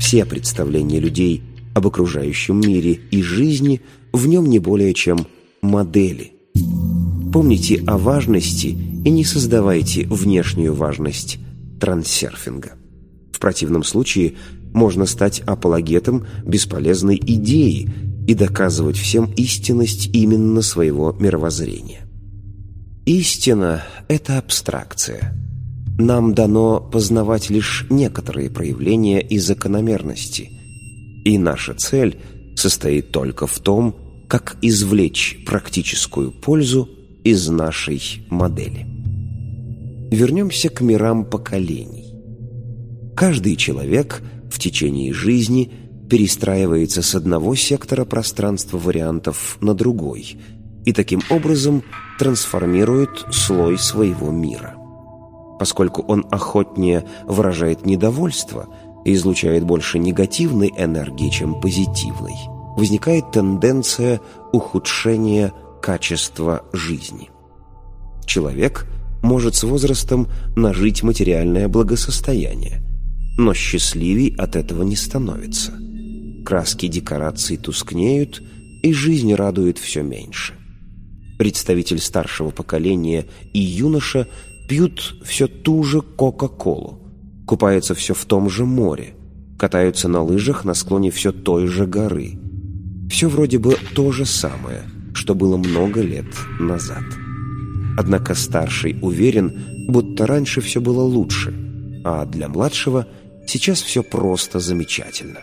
Все представления людей об окружающем мире и жизни в нем не более чем модели. Помните о важности и не создавайте внешнюю важность трансерфинга. В противном случае можно стать апологетом бесполезной идеи и доказывать всем истинность именно своего мировоззрения. Истина – это абстракция. Нам дано познавать лишь некоторые проявления и закономерности, и наша цель состоит только в том, как извлечь практическую пользу из нашей модели. Вернемся к мирам поколений. Каждый человек в течение жизни перестраивается с одного сектора пространства вариантов на другой и таким образом трансформирует слой своего мира. Поскольку он охотнее выражает недовольство и излучает больше негативной энергии, чем позитивной, возникает тенденция ухудшения качества жизни. Человек может с возрастом нажить материальное благосостояние, но счастливей от этого не становится. Краски декораций тускнеют, и жизнь радует все меньше. Представитель старшего поколения и юноша пьют все ту же Кока-Колу, купаются все в том же море, катаются на лыжах на склоне все той же горы. Все вроде бы то же самое, что было много лет назад. Однако старший уверен, будто раньше все было лучше, а для младшего сейчас все просто замечательно.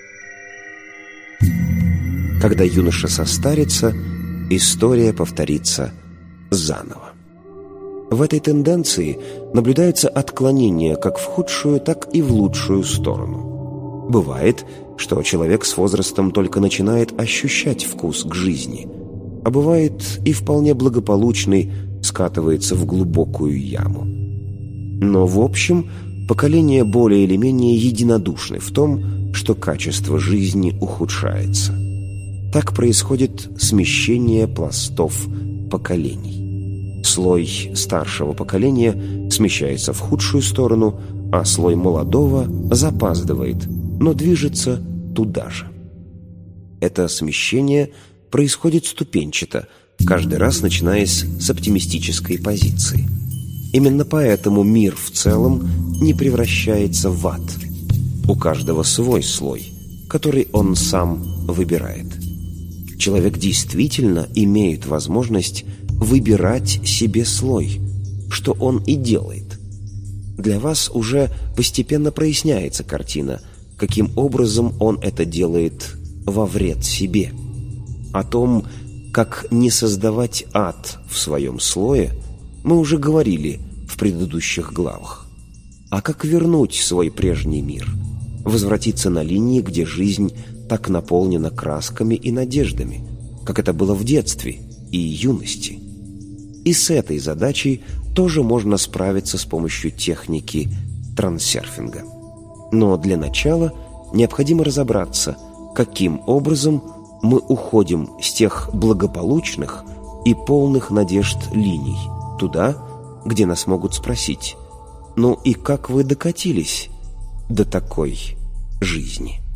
Когда юноша состарится, история повторится заново. В этой тенденции наблюдается отклонение как в худшую, так и в лучшую сторону. Бывает, что человек с возрастом только начинает ощущать вкус к жизни, а бывает и вполне благополучный скатывается в глубокую яму. Но в общем, поколения более или менее единодушны в том, что качество жизни ухудшается. Так происходит смещение пластов поколений. Слой старшего поколения смещается в худшую сторону, а слой молодого запаздывает, но движется туда же. Это смещение происходит ступенчато, каждый раз начинаясь с оптимистической позиции. Именно поэтому мир в целом не превращается в ад. У каждого свой слой, который он сам выбирает. Человек действительно имеет возможность выбирать себе слой, что он и делает. Для вас уже постепенно проясняется картина, каким образом он это делает во вред себе. О том, как не создавать ад в своем слое, мы уже говорили в предыдущих главах. А как вернуть свой прежний мир, возвратиться на линии, где жизнь так наполнена красками и надеждами, как это было в детстве и юности. И с этой задачей тоже можно справиться с помощью техники трансерфинга. Но для начала необходимо разобраться, каким образом мы уходим с тех благополучных и полных надежд линий туда, где нас могут спросить: «Ну и как вы докатились до такой жизни?»